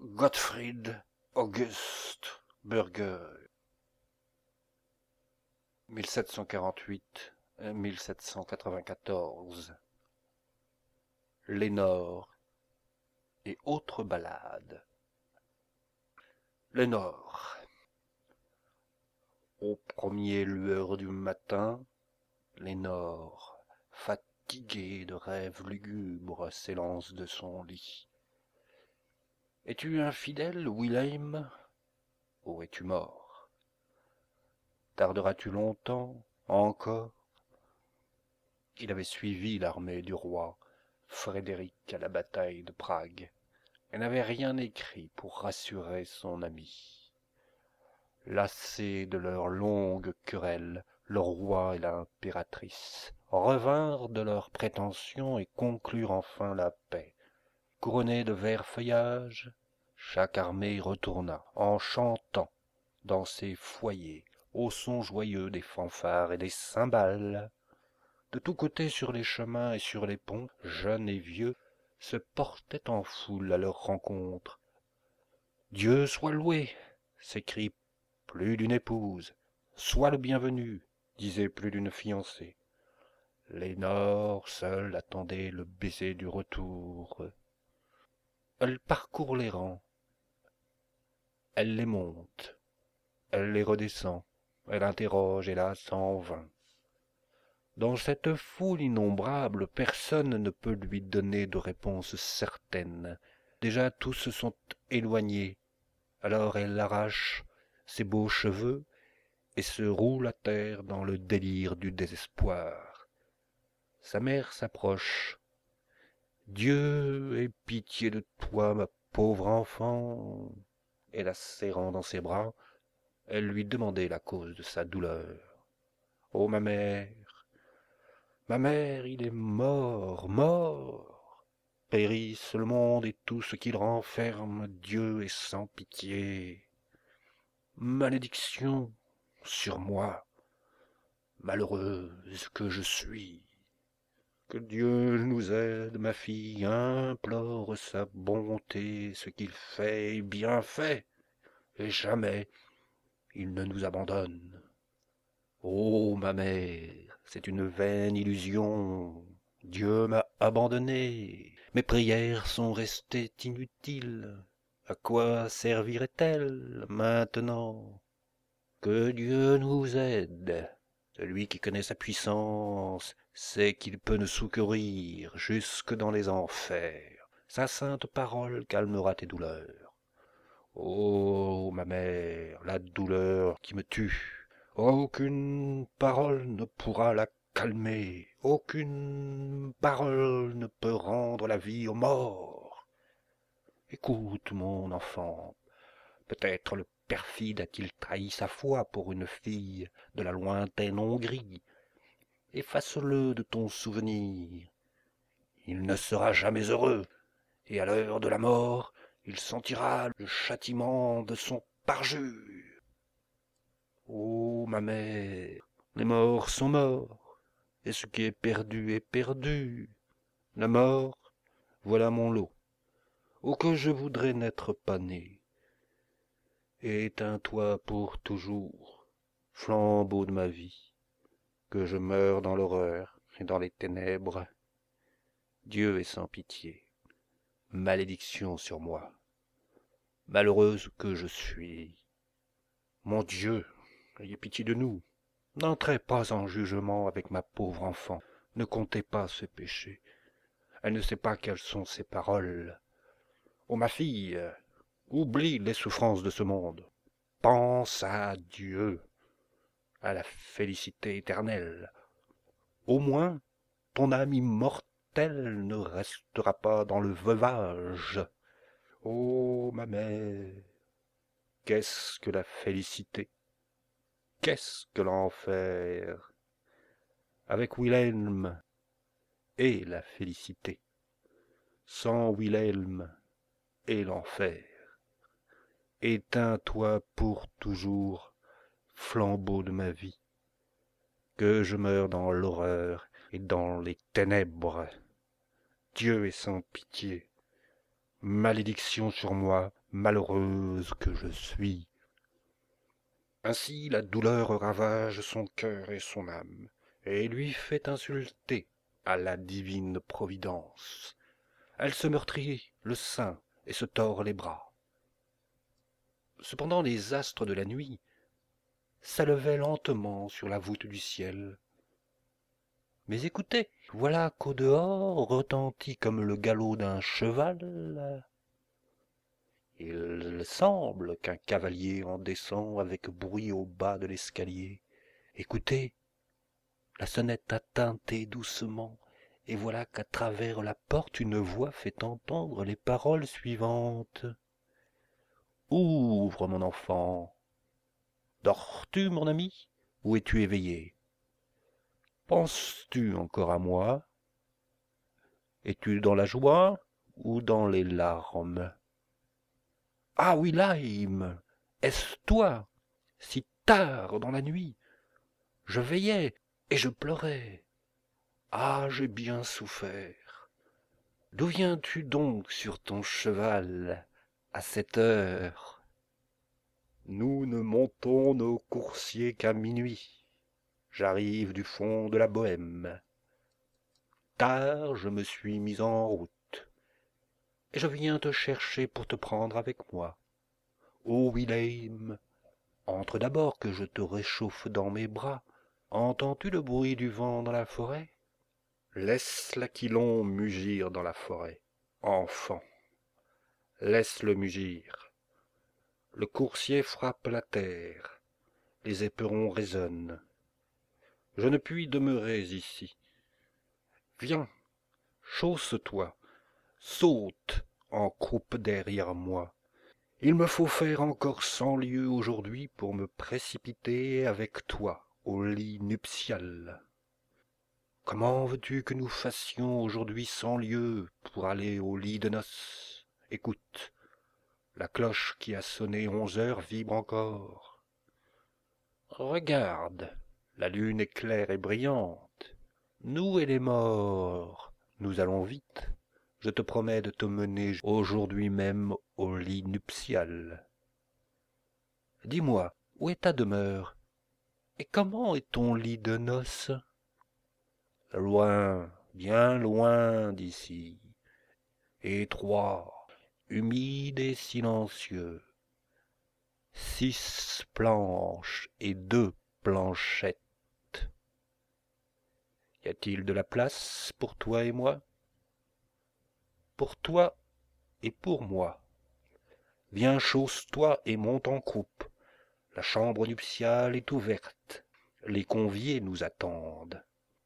Gottfried August Burger, 1748-1794. Lénore et autres ballades. Lénore. Aux premières lueurs du matin, Lénore, fatiguée de rêves lugubres, s'élance de son lit. Es-tu infidèle, Wilhelm, ou es-tu mort? Tarderas-tu longtemps encore? Il avait suivi l'armée du roi Frédéric à la bataille de Prague et n'avait rien écrit pour rassurer son ami. Lassés de leur longue querelle, le roi et l'impératrice revinrent de leurs prétentions et conclurent enfin la paix. Couronnée de verts feuillages, chaque armée retourna en chantant dans ses foyers au son joyeux des fanfares et des cymbales. De tous côtés sur les chemins et sur les ponts, jeunes et vieux se portaient en foule à leur rencontre. « Dieu soit loué !» s'écrie plus d'une épouse. « Sois le bienvenu !» disait plus d'une fiancée. Lénore seule attendait le baiser du retour. Elle parcourt les rangs, elle les monte, elle les redescend, elle interroge, hélas, en vain. Dans cette foule innombrable, personne ne peut lui donner de réponse certaine. Déjà tous se sont éloignés. Alors elle arrache ses beaux cheveux et se roule à terre dans le délire du désespoir. Sa mère s'approche. « Dieu ait pitié de toi, ma pauvre enfant !» Et la serrant dans ses bras, elle lui demandait la cause de sa douleur. « Oh, ma mère, il est mort, mort. Périsse le monde et tout ce qu'il renferme, Dieu est sans pitié. Malédiction sur moi, malheureuse que je suis. Que Dieu nous aide, ma fille, implore sa bonté, ce qu'il fait est bien fait, et jamais il ne nous abandonne. Oh, ma mère, c'est une vaine illusion. Dieu m'a abandonné. Mes prières sont restées inutiles. À quoi serviraient-elles maintenant? Que Dieu nous aide. Celui qui connaît sa puissance sait qu'il peut nous secourir jusque dans les enfers. Sa sainte parole calmera tes douleurs. Oh, ma mère, la douleur qui me tue. Aucune parole ne pourra la calmer. Aucune parole ne peut rendre la vie aux morts. Écoute, mon enfant, peut-être le perfide a-t-il trahi sa foi pour une fille de la lointaine Hongrie. Efface-le de ton souvenir. Il ne sera jamais heureux, et à l'heure de la mort, il sentira le châtiment de son parjure. Oh, ma mère, les morts sont morts, et ce qui est perdu est perdu. La mort, voilà mon lot. Oh, que je voudrais n'être pas né. Et éteins-toi pour toujours, flambeau de ma vie, que je meure dans l'horreur et dans les ténèbres. Dieu est sans pitié. Malédiction sur moi. Malheureuse que je suis. Mon Dieu, ayez pitié de nous. N'entrez pas en jugement avec ma pauvre enfant. Ne comptez pas ses péchés. Elle ne sait pas quelles sont ses paroles. Oh, ma fille, oublie les souffrances de ce monde. Pense à Dieu, à la félicité éternelle. Au moins, ton âme immortelle ne restera pas dans le veuvage. Oh, ma mère, qu'est-ce que la félicité? Qu'est-ce que l'enfer? Avec Wilhelm et la félicité. Sans Wilhelm et l'enfer. Éteins-toi pour toujours, flambeau de ma vie, que je meure dans l'horreur et dans les ténèbres. Dieu est sans pitié. Malédiction sur moi, malheureuse que je suis. Ainsi la douleur ravage son cœur et son âme, et lui fait insulter à la divine providence. Elle se meurtrit le sein et se tord les bras. Cependant les astres de la nuit s'élevaient lentement sur la voûte du ciel. Mais écoutez, voilà qu'au dehors retentit comme le galop d'un cheval. Il semble qu'un cavalier en descend avec bruit au bas de l'escalier. Écoutez, la sonnette a tinté doucement, et voilà qu'à travers la porte une voix fait entendre les paroles suivantes. Ouvre, mon enfant. Dors-tu, mon ami, ou es-tu éveillé? Penses-tu encore à moi? Es-tu dans la joie ou dans les larmes? Ah oui, Laïm, est-ce toi? Si tard dans la nuit, je veillais et je pleurais. Ah, j'ai bien souffert. D'où viens-tu donc sur ton cheval à cette heure? Nous ne montons nos coursiers qu'à minuit. J'arrive du fond de la Bohême. Tard, je me suis mis en route, et je viens te chercher pour te prendre avec moi. Ô Wilhelm, entre d'abord que je te réchauffe dans mes bras. Entends-tu le bruit du vent dans la forêt? Laisse l'aquilon mugir dans la forêt. Enfant, laisse-le mugir. Le coursier frappe la terre, les éperons résonnent. Je ne puis demeurer ici. Viens, chausse-toi, saute en croupe derrière moi. Il me faut faire encore 100 lieues aujourd'hui pour me précipiter avec toi au lit nuptial. Comment veux-tu que nous fassions aujourd'hui 100 lieues pour aller au lit de noces? Écoute, la cloche qui a sonné 11 heures vibre encore. Regarde, la lune est claire et brillante. Nous et les morts, nous allons vite. Je te promets de te mener aujourd'hui même au lit nuptial. Dis-moi, où est ta demeure? Et comment est ton lit de noces? Loin, bien loin d'ici, étroit, humide et silencieux. 6 planches et 2 planchettes. Y a-t-il de la place pour toi et moi? Pour toi et pour moi. Viens, chausse-toi et monte en croupe. La chambre nuptiale est ouverte. Les conviés nous attendent.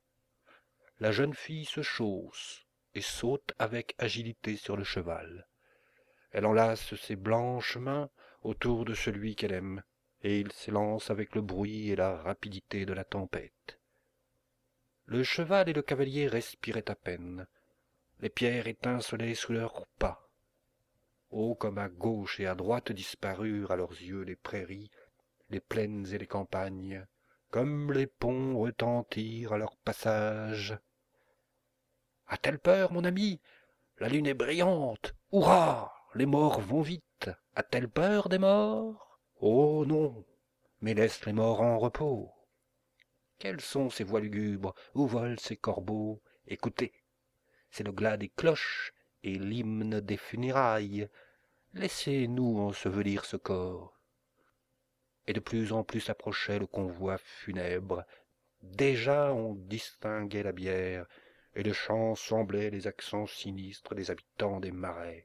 La jeune fille se chausse et saute avec agilité sur le cheval. Elle enlace ses blanches mains autour de celui qu'elle aime, et il s'élance avec le bruit et la rapidité de la tempête. Le cheval et le cavalier respiraient à peine. Les pierres étincelaient sous leurs pas. Oh, comme à gauche et à droite disparurent à leurs yeux les prairies, les plaines et les campagnes, comme les ponts retentirent à leur passage. A-t-elle peur, mon ami? La lune est brillante. Hurrah! Les morts vont vite. A-t-elle peur des morts? Oh non, mais laisse les morts en repos. Quelles sont ces voix lugubres? Où volent ces corbeaux? Écoutez, c'est le glas des cloches et l'hymne des funérailles. Laissez-nous ensevelir ce corps. Et de plus en plus approchait le convoi funèbre. Déjà on distinguait la bière, et le chant semblait les accents sinistres des habitants des marais.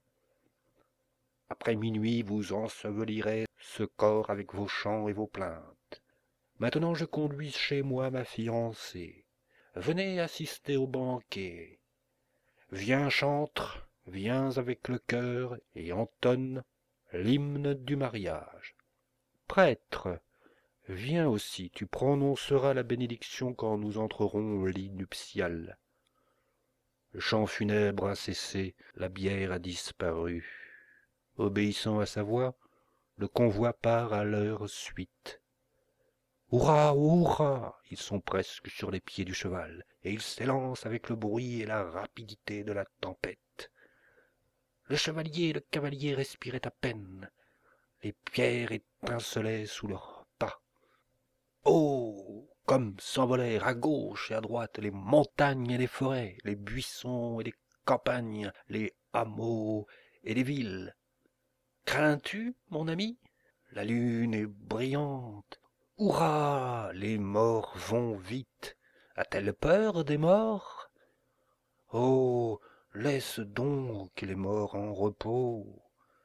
Après minuit, vous ensevelirez ce corps avec vos chants et vos plaintes. Maintenant je conduis chez moi ma fiancée. Venez assister au banquet. Viens, chantre, viens avec le cœur et entonne l'hymne du mariage. Prêtre, viens aussi, tu prononceras la bénédiction quand nous entrerons au lit nuptial. Le chant funèbre a cessé, la bière a disparu. Obéissant à sa voix, le convoi part à leur suite. Hurrah, hurrah! Ils sont presque sur les pieds du cheval, et ils s'élancent avec le bruit et la rapidité de la tempête. Le chevalier et le cavalier respiraient à peine. Les pierres étincelaient sous leurs pas. Oh, comme s'envolèrent à gauche et à droite les montagnes et les forêts, les buissons et les campagnes, les hameaux et les villes. Crains-tu, mon ami? La lune est brillante. Hurrah! Les morts vont vite. A-t-elle peur des morts? Oh, laisse donc les morts en repos.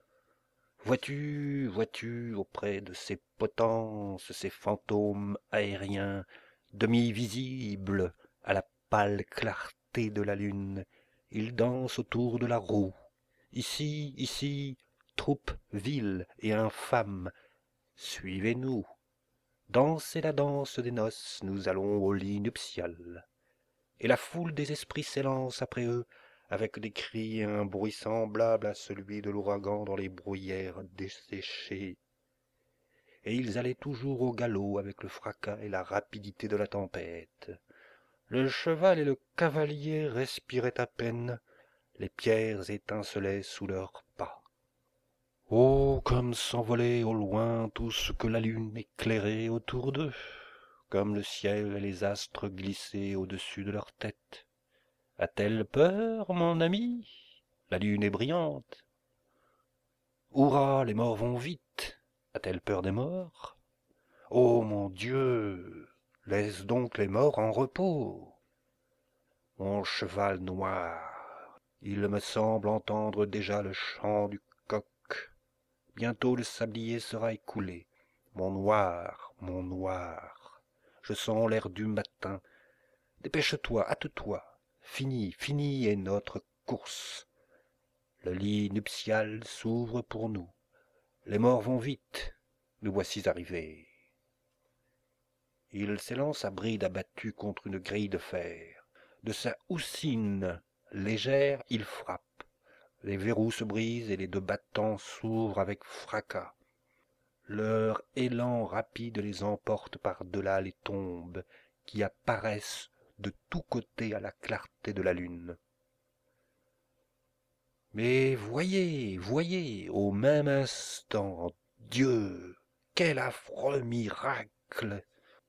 Vois-tu, auprès de ces potences, ces fantômes aériens, demi-visibles à la pâle clarté de la lune, ils dansent autour de la roue. Ici, troupe vile et infâme, suivez-nous. Dansez la danse des noces, nous allons au lit nuptial. Et la foule des esprits s'élance après eux, avec des cris et un bruit semblable à celui de l'ouragan dans les bruyères desséchées. Et ils allaient toujours au galop avec le fracas et la rapidité de la tempête. Le cheval et le cavalier respiraient à peine, les pierres étincelaient sous leurs pas. Oh, comme s'envolait au loin tout ce que la lune éclairait autour d'eux, comme le ciel et les astres glissaient au-dessus de leur tête. A-t-elle peur, mon ami? La lune est brillante. Hurrah, les morts vont vite. A-t-elle peur des morts? Oh mon Dieu, laisse donc les morts en repos. Mon cheval noir, il me semble entendre déjà le chant du coq. Bientôt le sablier sera écoulé. Mon noir, je sens l'air du matin. Dépêche-toi, hâte-toi. Fini est notre course. Le lit nuptial s'ouvre pour nous. Les morts vont vite. Nous voici arrivés. Il s'élance à bride abattue contre une grille de fer. De sa houssine légère, il frappe. Les verrous se brisent et les deux battants s'ouvrent avec fracas. Leur élan rapide les emporte par-delà les tombes qui apparaissent de tous côtés à la clarté de la lune. Mais voyez, au même instant, Dieu, quel affreux miracle!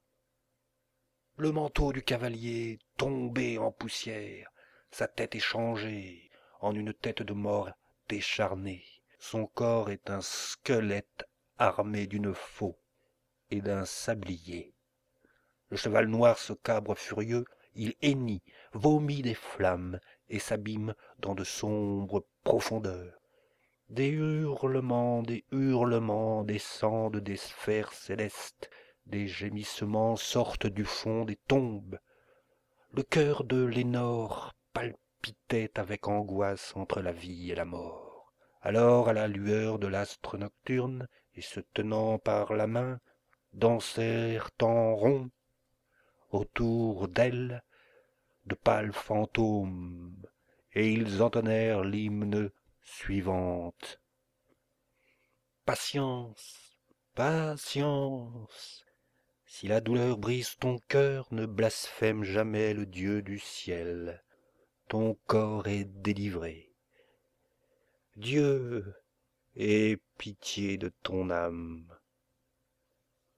Le manteau du cavalier tombé en poussière, sa tête est changée en une tête de mort décharnée. Son corps est un squelette armé d'une faux et d'un sablier. Le cheval noir se cabre furieux, il hennit, vomit des flammes et s'abîme dans de sombres profondeurs. Des hurlements descendent des sphères célestes, des gémissements sortent du fond des tombes. Le cœur de Lénore palpitait avec angoisse entre la vie et la mort. Alors, à la lueur de l'astre nocturne, et se tenant par la main, dansèrent en rond autour d'elle de pâles fantômes, et ils entonnèrent l'hymne suivante. Patience, patience, si la douleur brise ton cœur, ne blasphème jamais le Dieu du ciel. Ton corps est délivré. Dieu, aie pitié de ton âme.